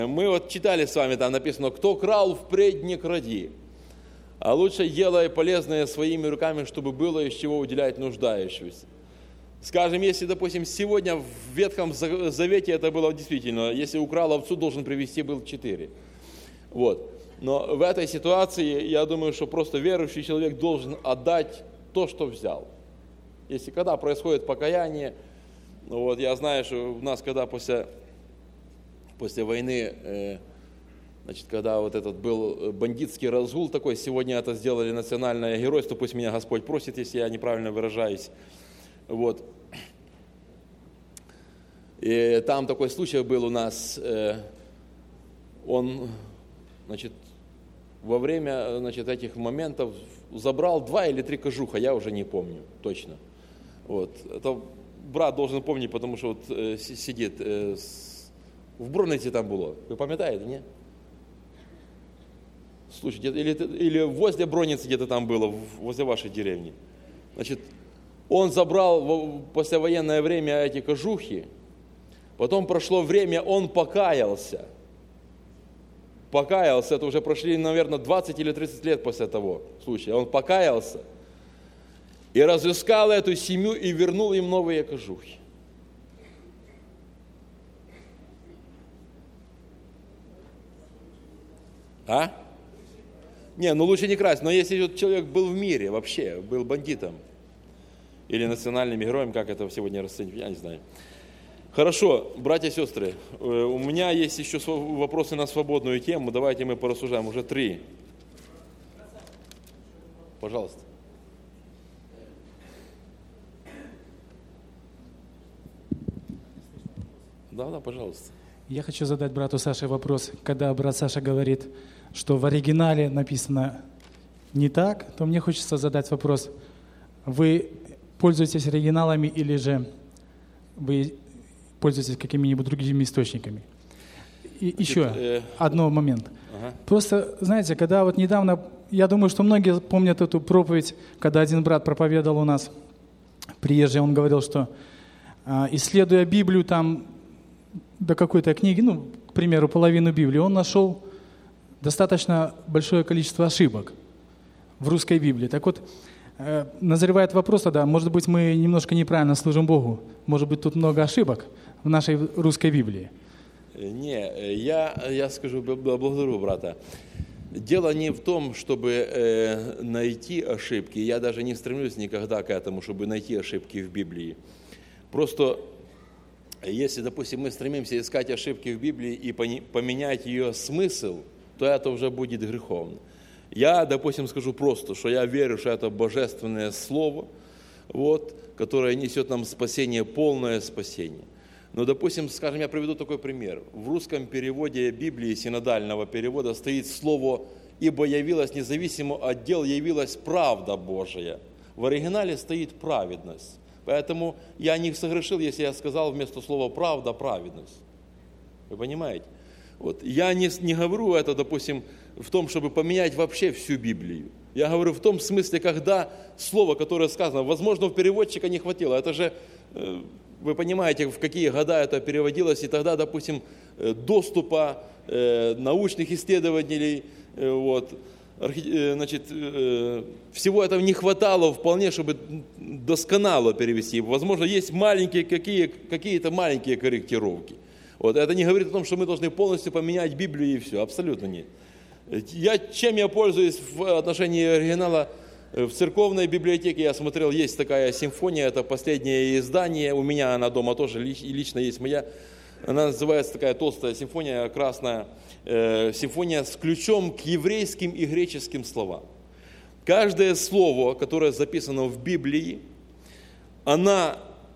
Мы вот читали с вами, там написано: кто крал, впредь не кради, а лучше делай полезное своими руками, чтобы было из чего уделять нуждающимся. Скажем, если, допустим, сегодня в Ветхом Завете это было действительно, если украл овцу, должен привести был 4. Вот. Но в этой ситуации, я думаю, что просто верующий человек должен отдать то, что взял. Если когда происходит покаяние, вот, я знаю, что у нас, когда после войны, значит, когда вот этот был бандитский разгул такой, сегодня это сделали национальное геройство, пусть меня Господь просит, если я неправильно выражаюсь. Вот. И там такой случай был у нас, он, значит, во время, значит, этих моментов забрал 2 или 3 кожуха, я уже не помню точно. Вот. Это брат должен помнить, потому что вот сидит, в Бронниці там было, вы пам'ятаєте, не? Слушайте, или возле Бронницы где-то там было, возле вашей деревни. Значит, он забрал в послевоенное время эти кожухи, потом прошло время, он покаялся. Покаялся, это уже прошли, наверное, 20 или 30 лет после того случая. Он покаялся и разыскал эту семью и вернул им новые кожухи. А? Не, ну лучше не красть, но если человек был в мире вообще, был бандитом или национальным героем, как это сегодня расценивать, я не знаю. Хорошо, братья и сестры, у меня есть еще вопросы на свободную тему, давайте мы порассуждаем, уже 3. Пожалуйста. Да, пожалуйста. Я хочу задать брату Саше вопрос. Когда брат Саша говорит, что в оригинале написано не так, то мне хочется задать вопрос. Вы пользуетесь оригиналами или же вы пользуетесь какими-нибудь другими источниками? И еще один момент. Просто, знаете, когда вот недавно, я думаю, что многие помнят эту проповедь, когда один брат проповедовал у нас, приезжий, он говорил, что исследуя Библию там до какой-то книги, ну, к примеру, половину Библии, он нашел достаточно большое количество ошибок в русской Библии. Так вот, назревает вопрос тогда, может быть, мы немножко неправильно служим Богу, может быть, тут много ошибок в нашей русской Библии. Не, я скажу, благодарю брата. Дело не в том, чтобы найти ошибки, я даже не стремлюсь никогда к этому, чтобы найти ошибки в Библии. Просто если, допустим, мы стремимся искать ошибки в Библии и поменять ее смысл, то это уже будет греховно. Я, допустим, скажу просто, что я верю, что это божественное слово, вот, которое несет нам спасение, полное спасение. Но, допустим, скажем, я приведу такой пример. В русском переводе Библии, синодального перевода, стоит слово «ибо явилась независимо от дел, явилась правда Божия». В оригинале стоит «праведность». Поэтому я не согрешил, если я сказал вместо слова «правда» «праведность». Вы понимаете? Вот. Я не говорю это, допустим, в том, чтобы поменять вообще всю Библию. Я говорю в том смысле, когда слово, которое сказано, возможно, у переводчика не хватило. Это же, вы понимаете, в какие года это переводилось, и тогда, допустим, доступа научных исследователей, вот, значит, всего этого не хватало вполне, чтобы досконало перевести. Возможно, есть маленькие, какие-то маленькие корректировки. Вот. Это не говорит о том, что мы должны полностью поменять Библию и все. Абсолютно нет. Чем я пользуюсь в отношении оригинала? В церковной библиотеке я смотрел, есть такая симфония, это последнее издание. У меня она дома тоже, лично есть моя. Она называется такая толстая симфония, красная. Симфония с ключом к еврейским и греческим словам. Каждое слово, которое записано в Библии, она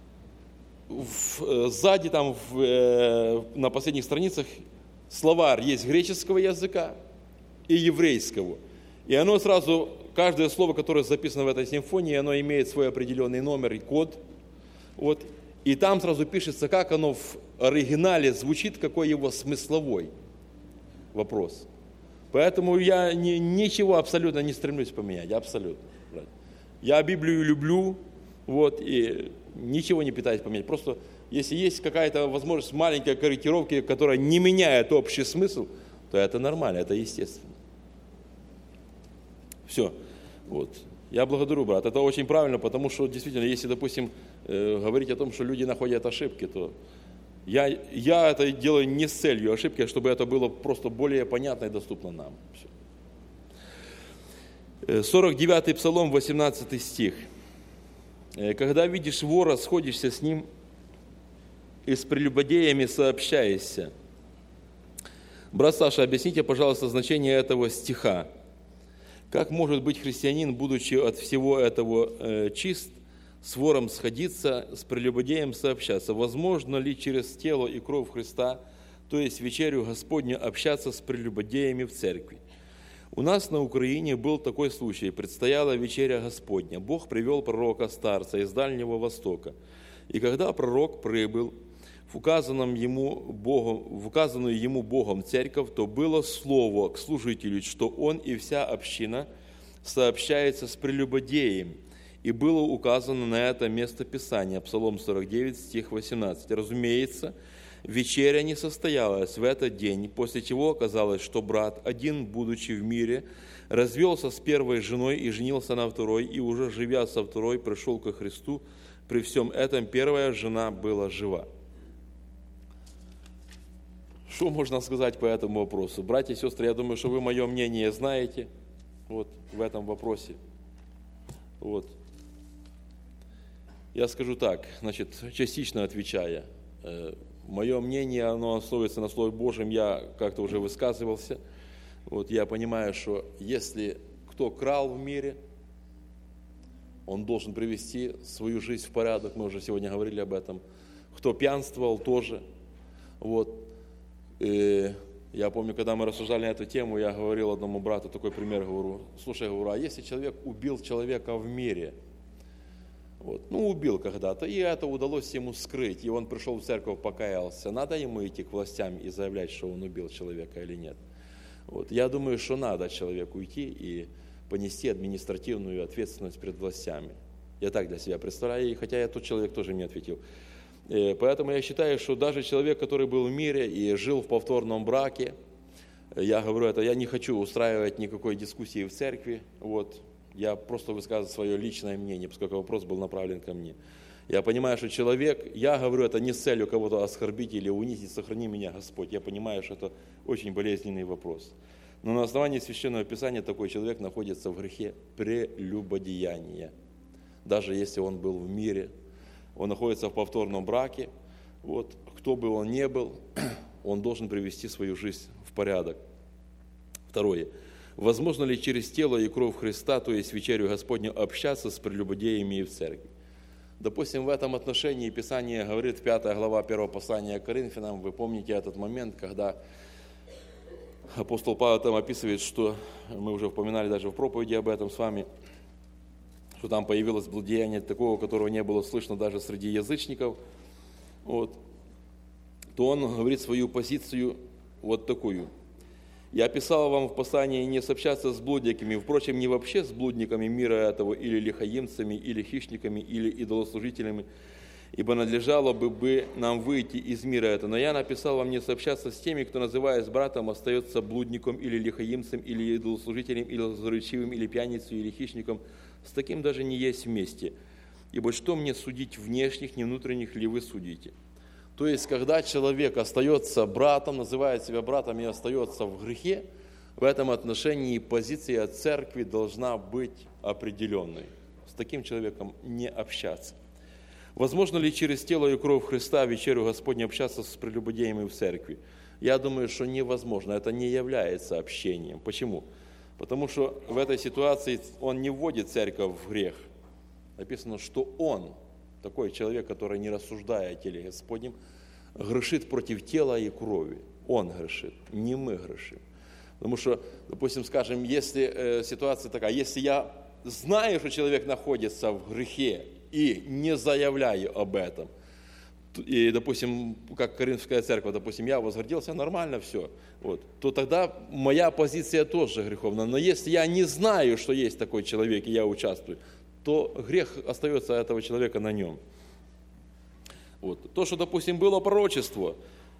сзади, там, на последних страницах, словарь есть греческого языка и еврейского. И оно сразу, каждое слово, которое записано в этой симфонии, оно имеет свой определенный номер и код. Вот. И там сразу пишется, как оно в оригинале звучит, какой его смысловой вопрос. Поэтому я ничего абсолютно не стремлюсь поменять, абсолютно. Я Библию люблю, вот, и ничего не пытаюсь поменять. Просто если есть какая-то возможность маленькой корректировки, которая не меняет общий смысл, то это нормально, это естественно. Все. Вот. Я благодарю, брат. Это очень правильно, потому что действительно, если, допустим, говорить о том, что люди находят ошибки, то я это делаю не с целью ошибки, а чтобы это было просто более понятно и доступно нам. Все. 49-й Псалом, 18 стих. «Когда видишь вора, сходишься с ним, и с прелюбодеями сообщаешься». Брат Саша, объясните, пожалуйста, значение этого стиха. Как может быть христианин, будучи от всего этого чист, с вором сходиться, с прелюбодеем сообщаться? Возможно ли через тело и кровь Христа, то есть вечерю Господню, общаться с прелюбодеями в церкви? У нас на Украине был такой случай. Предстояла вечеря Господня. Бог привел пророка-старца из Дальнего Востока. И когда пророк прибыл в указанную ему Богом церковь, то было слово к служителю, что он и вся община сообщается с прелюбодеем. И было указано на это место Писания, Псалом 49, стих 18. Разумеется, вечеря не состоялась в этот день, после чего оказалось, что брат, один, будучи в мире, развелся с первой женой и женился на второй, и уже живя со второй, пришел ко Христу. При всем этом первая жена была жива. Что можно сказать по этому вопросу? Братья и сестры, я думаю, что вы мое мнение знаете вот, в этом вопросе. Вот. Я скажу так, значит, частично отвечая. Мое мнение, оно основывается на Слове Божьем, я как-то уже высказывался. Вот, я понимаю, что если кто крал в мире, он должен привести свою жизнь в порядок, мы уже сегодня говорили об этом. Кто пьянствовал, тоже. Вот. И я помню, когда мы рассуждали на эту тему, я говорил одному брату такой пример, говорю, слушай, говорю, а если человек убил человека в мире, вот, убил когда-то, и это удалось ему скрыть, и он пришел в церковь, покаялся, надо ему идти к властям и заявлять, что он убил человека или нет? Вот, я думаю, что надо человеку идти и понести административную ответственность перед властями. Я так для себя представляю, хотя тот человек тоже мне ответил. Поэтому я считаю, что даже человек, который был в мире и жил в повторном браке, я говорю это, я не хочу устраивать никакой дискуссии в церкви, вот, я просто высказываю свое личное мнение, поскольку вопрос был направлен ко мне. Я понимаю, что человек, я говорю это не с целью кого-то оскорбить или унизить, сохрани меня, Господь, я понимаю, что это очень болезненный вопрос. Но на основании Священного Писания такой человек находится в грехе прелюбодеяния, даже если он был в мире. Он находится в повторном браке, вот, кто бы он ни был, он должен привести свою жизнь в порядок. Второе. Возможно ли через тело и кровь Христа, то есть вечерю Господню, общаться с прелюбодеями и в церкви? Допустим, в этом отношении Писание говорит, 5 глава 1 послания к Коринфянам, вы помните этот момент, когда апостол Павел там описывает, что мы уже упоминали даже в проповеди об этом с вами, что там появилось блудеяние такого, которого не было слышно даже среди язычников, вот, то он говорит свою позицию вот такую. «Я писал вам в послании не сообщаться с блудниками, впрочем, не вообще с блудниками мира этого, или лихаимцами, или хищниками, или идолослужителями, ибо надлежало бы нам выйти из мира этого. Но я написал вам не сообщаться с теми, кто, называясь братом, остается блудником, или лихаимцем, или идолослужителем, или злоречивым, или пьяницей, или хищником. С таким даже не есть вместе. Ибо что мне судить внешних, не внутренних ли вы судите?» То есть, когда человек остается братом, называет себя братом и остается в грехе, в этом отношении позиция церкви должна быть определенной. С таким человеком не общаться. Возможно ли через тело и кровь Христа вечерю Господню общаться с прелюбодеями в церкви? Я думаю, что невозможно. Это не является общением. Почему? Потому что в этой ситуации он не вводит церковь в грех. Написано, что он, такой человек, который не рассуждая о теле Господнем, грешит против тела и крови. Он грешит, не мы грешим. Потому что, допустим, скажем, если ситуация такая, если я знаю, что человек находится в грехе и не заявляю об этом, и, допустим, как Коринфская церковь, допустим, я возгордился, нормально все, вот, то тогда моя позиция тоже греховна. Но если я не знаю, что есть такой человек, и я участвую, то грех остается этого человека на нем. Вот. То, что, допустим, было пророчество,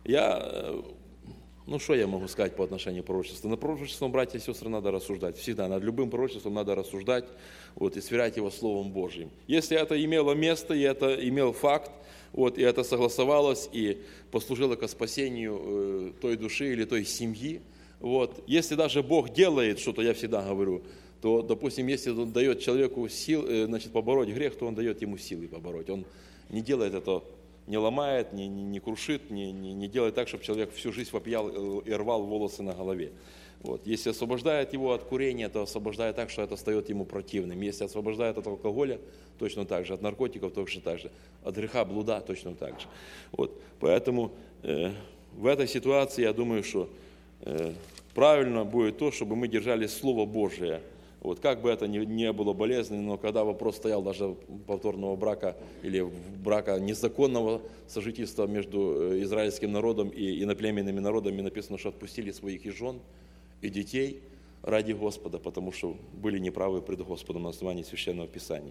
что я могу сказать по отношению к пророчеству? Над пророчеством, братья и сестры, надо рассуждать. Всегда над любым пророчеством надо рассуждать и сверять его Словом Божьим. Если это имело место, и это имел факт, и это согласовалось, и послужило ко спасению той души или той семьи, если даже Бог делает что-то, я всегда говорю, то, допустим, если Он дает человеку сил, побороть грех, то Он дает ему силы побороть. Он не делает это, не ломает, не крушит, не делает так, чтобы человек всю жизнь вопиял и рвал волосы на голове. Если освобождает его от курения, то освобождает так, что это стает ему противным. Если освобождает от алкоголя, точно так же, от наркотиков точно так же, от греха блуда точно так же. Поэтому в этой ситуации я думаю, что правильно будет то, чтобы мы держали Слово Божие. Как бы это ни было болезненно, но когда вопрос стоял даже повторного брака или брака незаконного сожительства между израильским народом и иноплеменными народами, написано, что отпустили своих и жен, и детей ради Господа, потому что были неправы пред Господом на основании Священного Писания.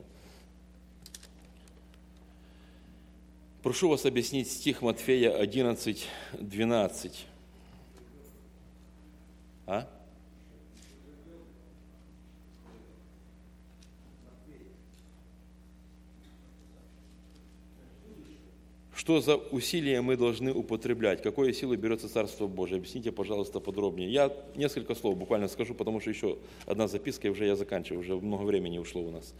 Прошу вас объяснить стих Матфея 11:12. Что за усилия мы должны употреблять? Какой силой берется Царство Божие? Объясните, пожалуйста, подробнее. Я несколько слов буквально скажу, потому что еще одна записка, и уже я заканчиваю, уже много времени ушло у нас.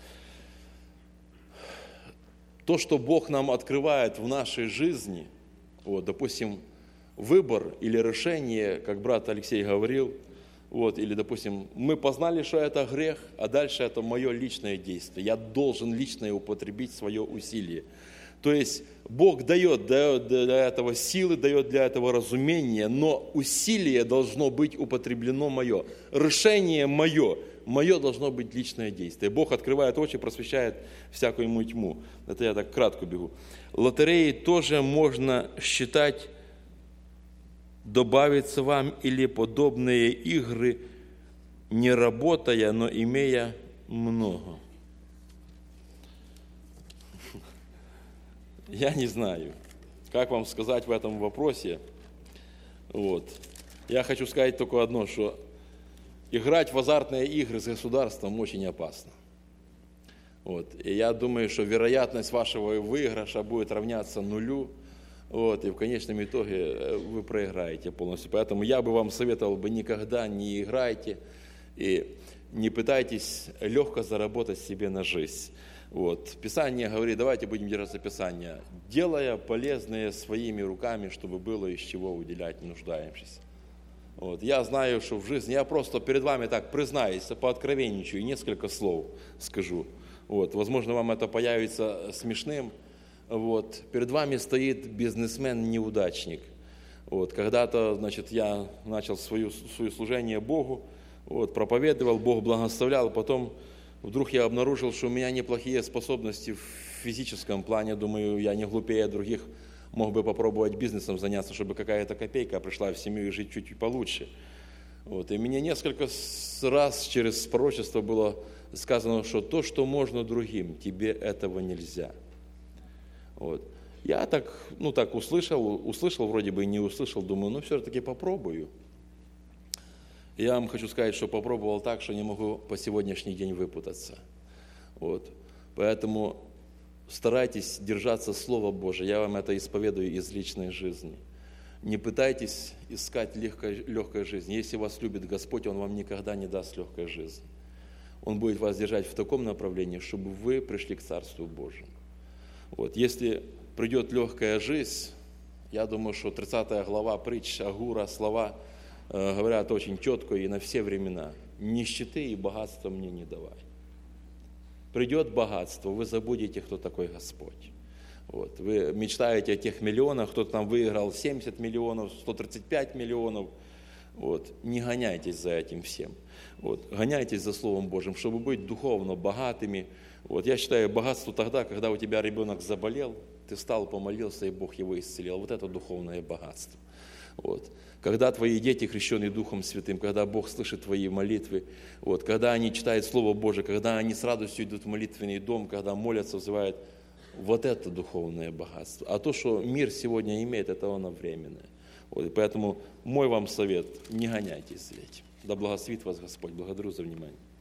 То, что Бог нам открывает в нашей жизни, допустим, выбор или решение, как брат Алексей говорил, или, допустим, мы познали, что это грех, а дальше это мое личное действие. Я должен лично употребить свое усилие. То есть Бог дает для этого силы, дает для этого разумения, но усилие должно быть употреблено мое. Решение мое должно быть личное действие. Бог открывает очи, просвещает всякую ему тьму. Это я так кратко бегу. Лотереи тоже можно считать, добавится вам или подобные игры, не работая, но имея много. Я не знаю, как вам сказать в этом вопросе. Я хочу сказать только одно, что играть в азартные игры с государством очень опасно. И я думаю, что вероятность вашего выигрыша будет равняться нулю, и в конечном итоге вы проиграете полностью. Поэтому я бы вам советовал никогда не играйте и не пытайтесь легко заработать себе на жизнь. Писание говорит, давайте будем держаться Писания, делая полезное своими руками, чтобы было из чего уделять нуждающимся. Я знаю, что в жизни, я просто перед вами так признаюсь, пооткровенничаю, несколько слов скажу. Возможно, вам это появится смешным. Перед вами стоит бизнесмен-неудачник. Когда-то, я начал свое служение Богу, проповедовал, Бог благословлял, потом вдруг я обнаружил, что у меня неплохие способности в физическом плане. Думаю, я не глупее других, мог бы попробовать бизнесом заняться, чтобы какая-то копейка пришла в семью и жить чуть получше. И мне несколько раз через пророчество было сказано, что то, что можно другим, тебе этого нельзя. Я так услышал, вроде бы и не услышал, думаю, все-таки попробую. Я вам хочу сказать, что попробовал так, что не могу по сегодняшний день выпутаться. Поэтому старайтесь держаться Слова Божия. Я вам это исповедую из личной жизни. Не пытайтесь искать легкой жизни. Если вас любит Господь, Он вам никогда не даст легкой жизни. Он будет вас держать в таком направлении, чтобы вы пришли к Царству Божьему. Если придет легкая жизнь, я думаю, что 30 глава притч Агура, слова говорят очень четко и на все времена. Нищеты и богатства мне не давай. Придет богатство, вы забудете, кто такой Господь. Вы мечтаете о тех миллионах, кто-то там выиграл 70 миллионов, 135 миллионов. Не гоняйтесь за этим всем. Гоняйтесь за Словом Божьим, чтобы быть духовно богатыми. Я считаю, богатство тогда, когда у тебя ребенок заболел, ты встал, помолился, и Бог его исцелил. Это духовное богатство. Когда твои дети крещены Духом Святым, когда Бог слышит твои молитвы, когда они читают Слово Божие, когда они с радостью идут в молитвенный дом, когда молятся, взывают, Вот это духовное богатство. А то, что мир сегодня имеет, это оно временное. Вот, и поэтому мой вам совет, не гоняйтесь за этим. Да благословит вас Господь. Благодарю за внимание.